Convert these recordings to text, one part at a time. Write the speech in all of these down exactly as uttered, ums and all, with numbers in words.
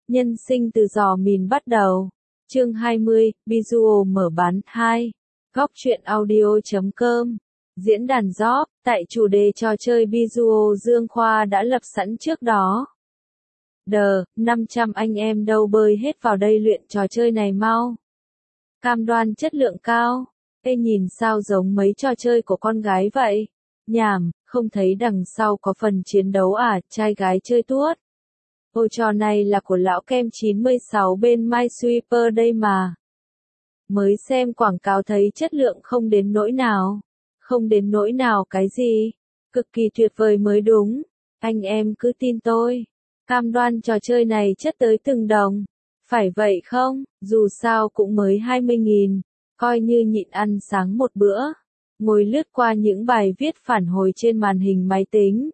Nhân sinh từ giò mìn bắt đầu. Chương hai mươi, Visual mở bán hai. Góc truyện audio chấm com. Diễn đàn job, tại chủ đề trò chơi Visual Dương Khoa đã lập sẵn trước đó. Đờ, năm trăm anh em đâu bơi hết vào đây luyện trò chơi này mau. Cam đoan chất lượng cao. Ê nhìn sao giống mấy trò chơi của con gái vậy? Nhảm, không thấy đằng sau có phần chiến đấu à, trai gái chơi tuốt. Ôi trò này là của lão Kem chín mươi sáu bên MySweeper đây mà. Mới xem quảng cáo thấy chất lượng không đến nỗi nào. Không đến nỗi nào cái gì? Cực kỳ tuyệt vời mới đúng. Anh em cứ tin tôi. Cam đoan trò chơi này chất tới từng đồng. Phải vậy không? Dù sao cũng mới hai mươi nghìn. Coi như nhịn ăn sáng một bữa. Ngồi lướt qua những bài viết phản hồi trên màn hình máy tính.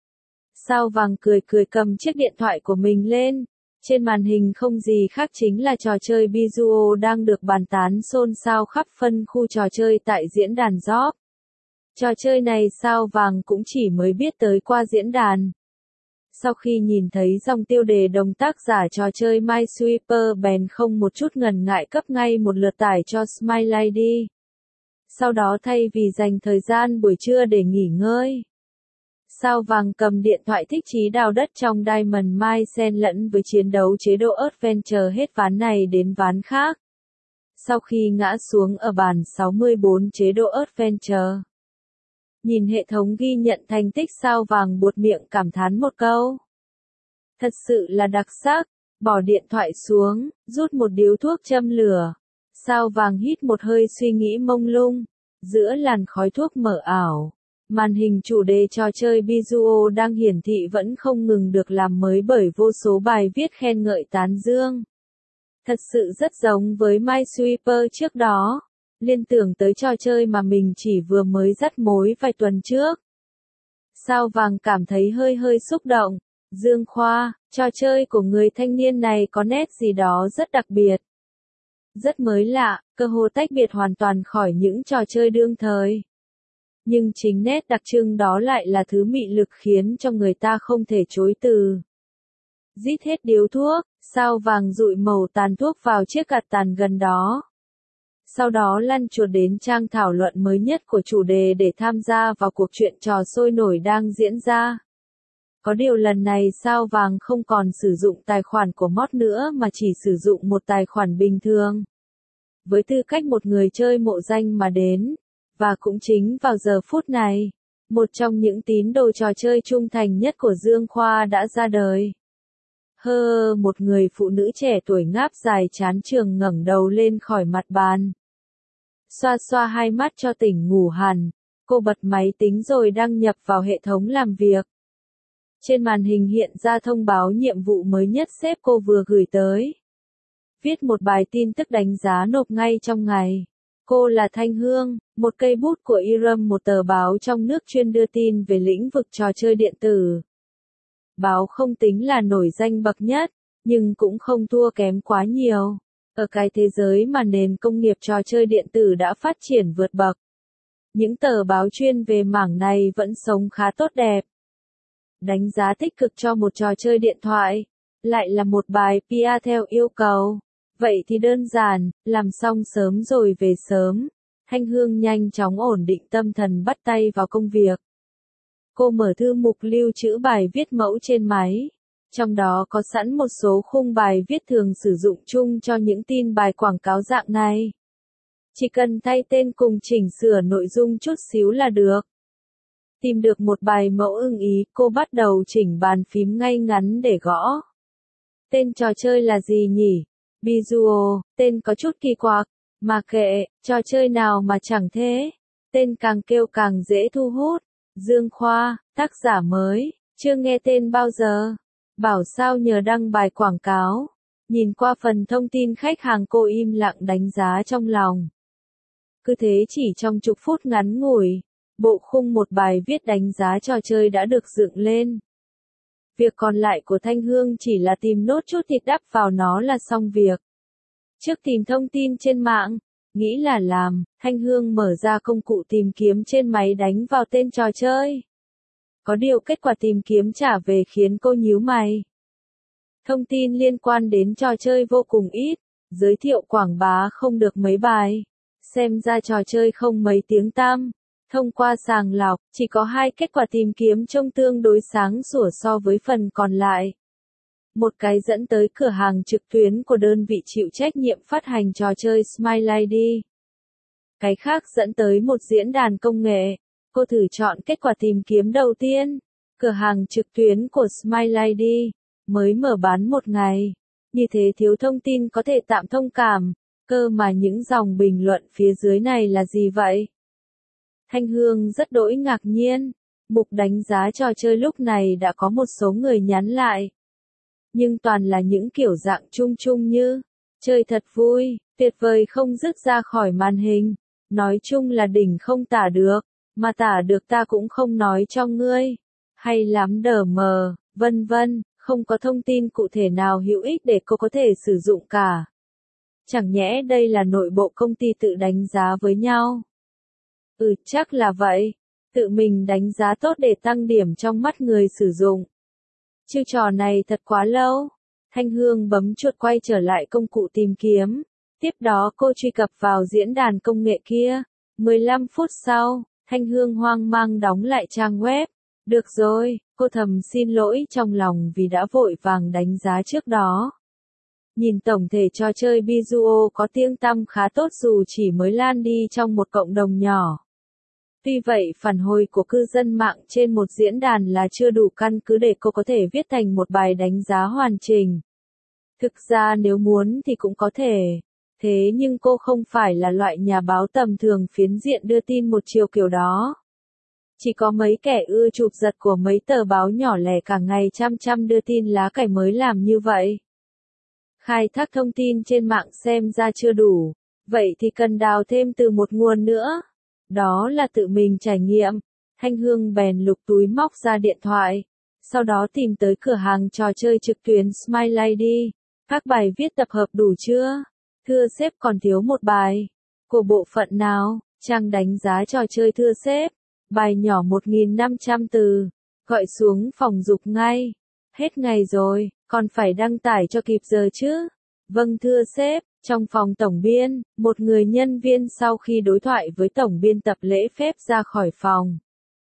Sao Vàng cười cười cầm chiếc điện thoại của mình lên. Trên màn hình không gì khác chính là trò chơi Visual đang được bàn tán xôn xao khắp phân khu trò chơi tại diễn đàn job. Trò chơi này Sao Vàng cũng chỉ mới biết tới qua diễn đàn. Sau khi nhìn thấy dòng tiêu đề đồng tác giả trò chơi MySweeper bèn không một chút ngần ngại cấp ngay một lượt tải cho Smile đi. Sau đó thay vì dành thời gian buổi trưa để nghỉ ngơi, Sao Vàng cầm điện thoại thích chí đào đất trong Diamond Mine xen lẫn với chiến đấu chế độ Adventure hết ván này đến ván khác. Sau khi ngã xuống ở bàn sáu mươi bốn chế độ Adventure, nhìn hệ thống ghi nhận thành tích Sao Vàng buột miệng cảm thán một câu. Thật sự là đặc sắc, bỏ điện thoại xuống, rút một điếu thuốc châm lửa. Sao Vàng hít một hơi suy nghĩ mông lung, giữa làn khói thuốc mờ ảo. Màn hình chủ đề trò chơi Visual đang hiển thị vẫn không ngừng được làm mới bởi vô số bài viết khen ngợi tán dương. Thật sự rất giống với MySweeper trước đó. Liên tưởng tới trò chơi mà mình chỉ vừa mới dắt mối vài tuần trước. Sao Vàng cảm thấy hơi hơi xúc động. Dương Khoa, trò chơi của người thanh niên này có nét gì đó rất đặc biệt. Rất mới lạ, cơ hồ tách biệt hoàn toàn khỏi những trò chơi đương thời. Nhưng chính nét đặc trưng đó lại là thứ mị lực khiến cho người ta không thể chối từ. Rít hết điếu thuốc, Sao Vàng dụi màu tàn thuốc vào chiếc gạt tàn gần đó. Sau đó lăn chuột đến trang thảo luận mới nhất của chủ đề để tham gia vào cuộc chuyện trò sôi nổi đang diễn ra. Có điều lần này Sao Vàng không còn sử dụng tài khoản của mod nữa mà chỉ sử dụng một tài khoản bình thường. Với tư cách một người chơi mộ danh mà đến. Và cũng chính vào giờ phút này, một trong những tín đồ trò chơi trung thành nhất của Dương Khoa đã ra đời. Hơ, một người phụ nữ trẻ tuổi ngáp dài chán trường ngẩng đầu lên khỏi mặt bàn. Xoa xoa hai mắt cho tỉnh ngủ hẳn, cô bật máy tính rồi đăng nhập vào hệ thống làm việc. Trên màn hình hiện ra thông báo nhiệm vụ mới nhất sếp cô vừa gửi tới. Viết một bài tin tức đánh giá nộp ngay trong ngày. Cô là Thanh Hương, một cây bút của Iram, một tờ báo trong nước chuyên đưa tin về lĩnh vực trò chơi điện tử. Báo không tính là nổi danh bậc nhất, nhưng cũng không thua kém quá nhiều. Ở cái thế giới mà nền công nghiệp trò chơi điện tử đã phát triển vượt bậc, những tờ báo chuyên về mảng này vẫn sống khá tốt đẹp. Đánh giá tích cực cho một trò chơi điện thoại, lại là một bài pê e theo yêu cầu. Vậy thì đơn giản, làm xong sớm rồi về sớm. Thanh Hương nhanh chóng ổn định tâm thần bắt tay vào công việc. Cô mở thư mục lưu trữ bài viết mẫu trên máy. Trong đó có sẵn một số khung bài viết thường sử dụng chung cho những tin bài quảng cáo dạng này. Chỉ cần thay tên cùng chỉnh sửa nội dung chút xíu là được. Tìm được một bài mẫu ưng ý, cô bắt đầu chỉnh bàn phím ngay ngắn để gõ. Tên trò chơi là gì nhỉ? Visual, tên có chút kỳ quặc, mà kệ, trò chơi nào mà chẳng thế. Tên càng kêu càng dễ thu hút. Dương Khoa, tác giả mới, chưa nghe tên bao giờ. Bảo sao nhờ đăng bài quảng cáo. Nhìn qua phần thông tin khách hàng cô im lặng đánh giá trong lòng. Cứ thế chỉ trong chục phút ngắn ngủi, bộ khung một bài viết đánh giá trò chơi đã được dựng lên. Việc còn lại của Thanh Hương chỉ là tìm nốt chút thịt đắp vào nó là xong việc. Trước tìm thông tin trên mạng, nghĩ là làm, Thanh Hương mở ra công cụ tìm kiếm trên máy đánh vào tên trò chơi. Có điều kết quả tìm kiếm trả về khiến cô nhíu mày. Thông tin liên quan đến trò chơi vô cùng ít, giới thiệu quảng bá không được mấy bài. Xem ra trò chơi không mấy tiếng tăm. Thông qua sàng lọc, chỉ có hai kết quả tìm kiếm trông tương đối sáng sủa so với phần còn lại. Một cái dẫn tới cửa hàng trực tuyến của đơn vị chịu trách nhiệm phát hành trò chơi Smiley. Cái khác dẫn tới một diễn đàn công nghệ. Cô thử chọn kết quả tìm kiếm đầu tiên. Cửa hàng trực tuyến của Smiley mới mở bán một ngày. Như thế thiếu thông tin có thể tạm thông cảm. Cơ mà những dòng bình luận phía dưới này là gì vậy? Thanh Hương rất đỗi ngạc nhiên. Mục đánh giá trò chơi lúc này đã có một số người nhắn lại. Nhưng toàn là những kiểu dạng chung chung như chơi thật vui, tuyệt vời không dứt ra khỏi màn hình. Nói chung là đỉnh không tả được, mà tả được ta cũng không nói cho ngươi. Hay lắm đờ mờ, vân vân, không có thông tin cụ thể nào hữu ích để cô có thể sử dụng cả. Chẳng nhẽ đây là nội bộ công ty tự đánh giá với nhau? Ừ, chắc là vậy. Tự mình đánh giá tốt để tăng điểm trong mắt người sử dụng. Chiêu trò này thật quá lâu. Thanh Hương bấm chuột quay trở lại công cụ tìm kiếm. Tiếp đó cô truy cập vào diễn đàn công nghệ kia. mười lăm phút sau, Thanh Hương hoang mang đóng lại trang web. Được rồi, cô thầm xin lỗi trong lòng vì đã vội vàng đánh giá trước đó. Nhìn tổng thể trò chơi Bizuo có tiếng tăm khá tốt dù chỉ mới lan đi trong một cộng đồng nhỏ. Tuy vậy phản hồi của cư dân mạng trên một diễn đàn là chưa đủ căn cứ để cô có thể viết thành một bài đánh giá hoàn chỉnh. Thực ra nếu muốn thì cũng có thể. Thế nhưng cô không phải là loại nhà báo tầm thường phiến diện đưa tin một chiều kiểu đó. Chỉ có mấy kẻ ưa chụp giật của mấy tờ báo nhỏ lẻ cả ngày chăm chăm đưa tin lá cải mới làm như vậy. Khai thác thông tin trên mạng xem ra chưa đủ. Vậy thì cần đào thêm từ một nguồn nữa. Đó là tự mình trải nghiệm. Thanh Hương bèn lục túi móc ra điện thoại. Sau đó tìm tới cửa hàng trò chơi trực tuyến Smiley. Các bài viết tập hợp đủ chưa? Thưa sếp còn thiếu một bài. Của bộ phận nào? Trang đánh giá trò chơi thưa sếp. Bài nhỏ một nghìn năm trăm từ. Gọi xuống phòng dục ngay. Hết ngày rồi, còn phải đăng tải cho kịp giờ chứ? Vâng thưa sếp. Trong phòng tổng biên, một người nhân viên sau khi đối thoại với tổng biên tập lễ phép ra khỏi phòng.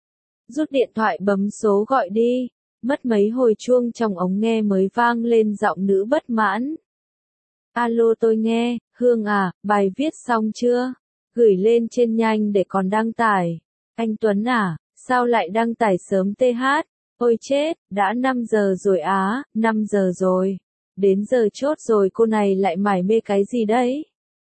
Rút điện thoại bấm số gọi đi. Mất mấy hồi chuông trong ống nghe mới vang lên giọng nữ bất mãn. Alo tôi nghe, Hương à, bài viết xong chưa? Gửi lên trên nhanh để còn đăng tải. Anh Tuấn à, sao lại đăng tải sớm tê hát? Ôi chết, đã năm giờ rồi á, năm giờ rồi. Đến giờ chốt rồi cô này lại mải mê cái gì đấy?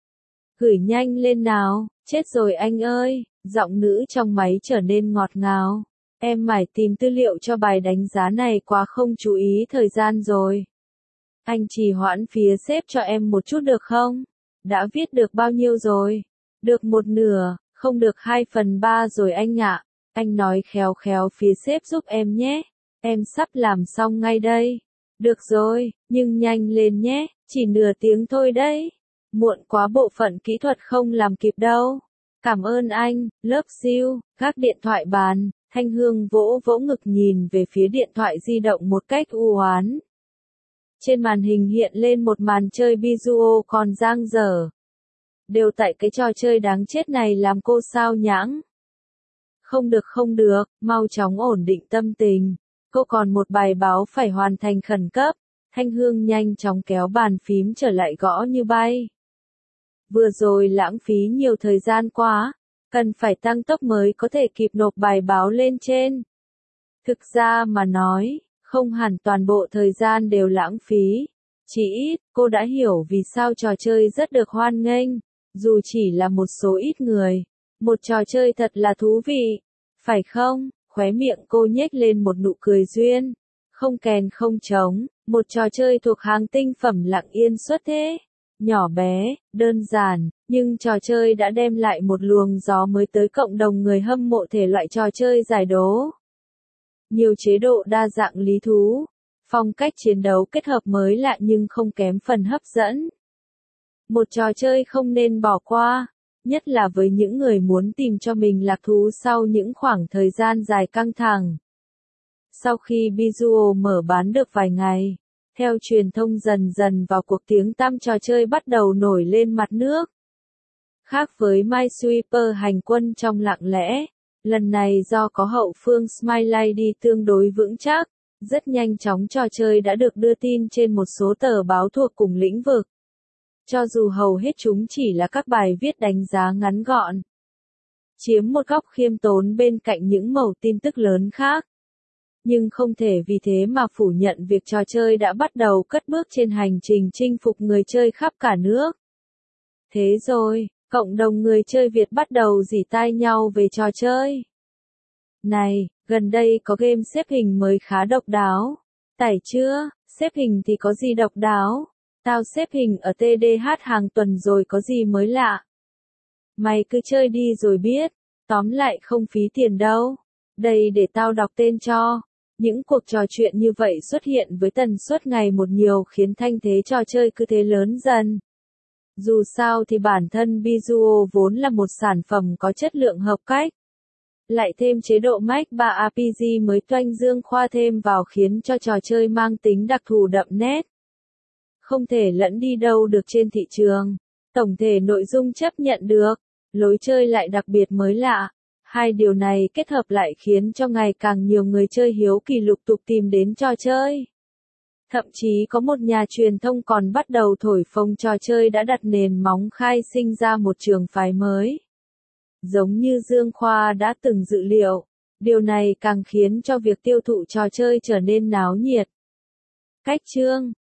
Gửi nhanh lên nào, chết rồi anh ơi, giọng nữ trong máy trở nên ngọt ngào. Em mải tìm tư liệu cho bài đánh giá này quá không chú ý thời gian rồi. Anh trì hoãn phía sếp cho em một chút được không? Đã viết được bao nhiêu rồi? Được một nửa, không được hai phần ba rồi anh ạ. Anh nói khéo khéo phía sếp giúp em nhé. Em sắp làm xong ngay đây. Được rồi, nhưng nhanh lên nhé, chỉ nửa tiếng thôi đấy. Muộn quá bộ phận kỹ thuật không làm kịp đâu. Cảm ơn anh, love you. Gác điện thoại bàn, Thanh Hương vỗ vỗ ngực nhìn về phía điện thoại di động một cách u oán. Trên màn hình hiện lên một màn chơi Bizuo còn dang dở. Đều tại cái trò chơi đáng chết này làm cô sao nhãng. Không được không được, mau chóng ổn định tâm tình. Cô còn một bài báo phải hoàn thành khẩn cấp. Thanh Hương nhanh chóng kéo bàn phím trở lại gõ như bay. Vừa rồi lãng phí nhiều thời gian quá. Cần phải tăng tốc mới có thể kịp nộp bài báo lên trên. Thực ra mà nói, không hẳn toàn bộ thời gian đều lãng phí. Chỉ ít, cô đã hiểu vì sao trò chơi rất được hoan nghênh. Dù chỉ là một số ít người. Một trò chơi thật là thú vị. Phải không? Khóe miệng cô nhếch lên một nụ cười duyên. Không kèn không trống, một trò chơi thuộc hàng tinh phẩm lặng yên xuất thế. Nhỏ bé, đơn giản, nhưng trò chơi đã đem lại một luồng gió mới tới cộng đồng người hâm mộ thể loại trò chơi giải đố. Nhiều chế độ đa dạng lý thú, phong cách chiến đấu kết hợp mới lạ nhưng không kém phần hấp dẫn. Một trò chơi không nên bỏ qua. Nhất là với những người muốn tìm cho mình lạc thú sau những khoảng thời gian dài căng thẳng. Sau khi Bizuo mở bán được vài ngày, Theo truyền thông dần dần vào cuộc, tiếng tăm trò chơi bắt đầu nổi lên mặt nước. Khác với Minesweeper hành quân trong lặng lẽ, lần này do có hậu phương Smile đi tương đối vững chắc, rất nhanh chóng trò chơi đã được đưa tin trên một số tờ báo thuộc cùng lĩnh vực. Cho dù hầu hết chúng chỉ là các bài viết đánh giá ngắn gọn, chiếm một góc khiêm tốn bên cạnh những mẩu tin tức lớn khác. Nhưng không thể vì thế mà phủ nhận việc trò chơi đã bắt đầu cất bước trên hành trình chinh phục người chơi khắp cả nước. Thế rồi, cộng đồng người chơi Việt bắt đầu rỉ tai nhau về trò chơi. Này, gần đây có game xếp hình mới khá độc đáo. Tải chưa? Xếp hình thì có gì độc đáo? Tao xếp hình ở tê đê hát hàng tuần rồi, có gì mới lạ? Mày cứ chơi đi rồi biết. Tóm lại không phí tiền đâu. Đây để tao đọc tên cho. Những cuộc trò chuyện như vậy xuất hiện với tần suất ngày một nhiều khiến thanh thế trò chơi cứ thế lớn dần. Dù sao thì bản thân Bizuo vốn là một sản phẩm có chất lượng hợp cách. Lại thêm chế độ Mac ba rờ pê giê mới toanh dương khoa thêm vào khiến cho trò chơi mang tính đặc thù đậm nét. Không thể lẫn đi đâu được trên thị trường. Tổng thể nội dung chấp nhận được, lối chơi lại đặc biệt mới lạ. Hai điều này kết hợp lại khiến cho ngày càng nhiều người chơi hiếu kỳ lục tục tìm đến trò chơi. Thậm chí có một nhà truyền thông còn bắt đầu thổi phồng trò chơi đã đặt nền móng khai sinh ra một trường phái mới. Giống như Dương Khoa đã từng dự liệu, điều này càng khiến cho việc tiêu thụ trò chơi trở nên náo nhiệt. Cách chương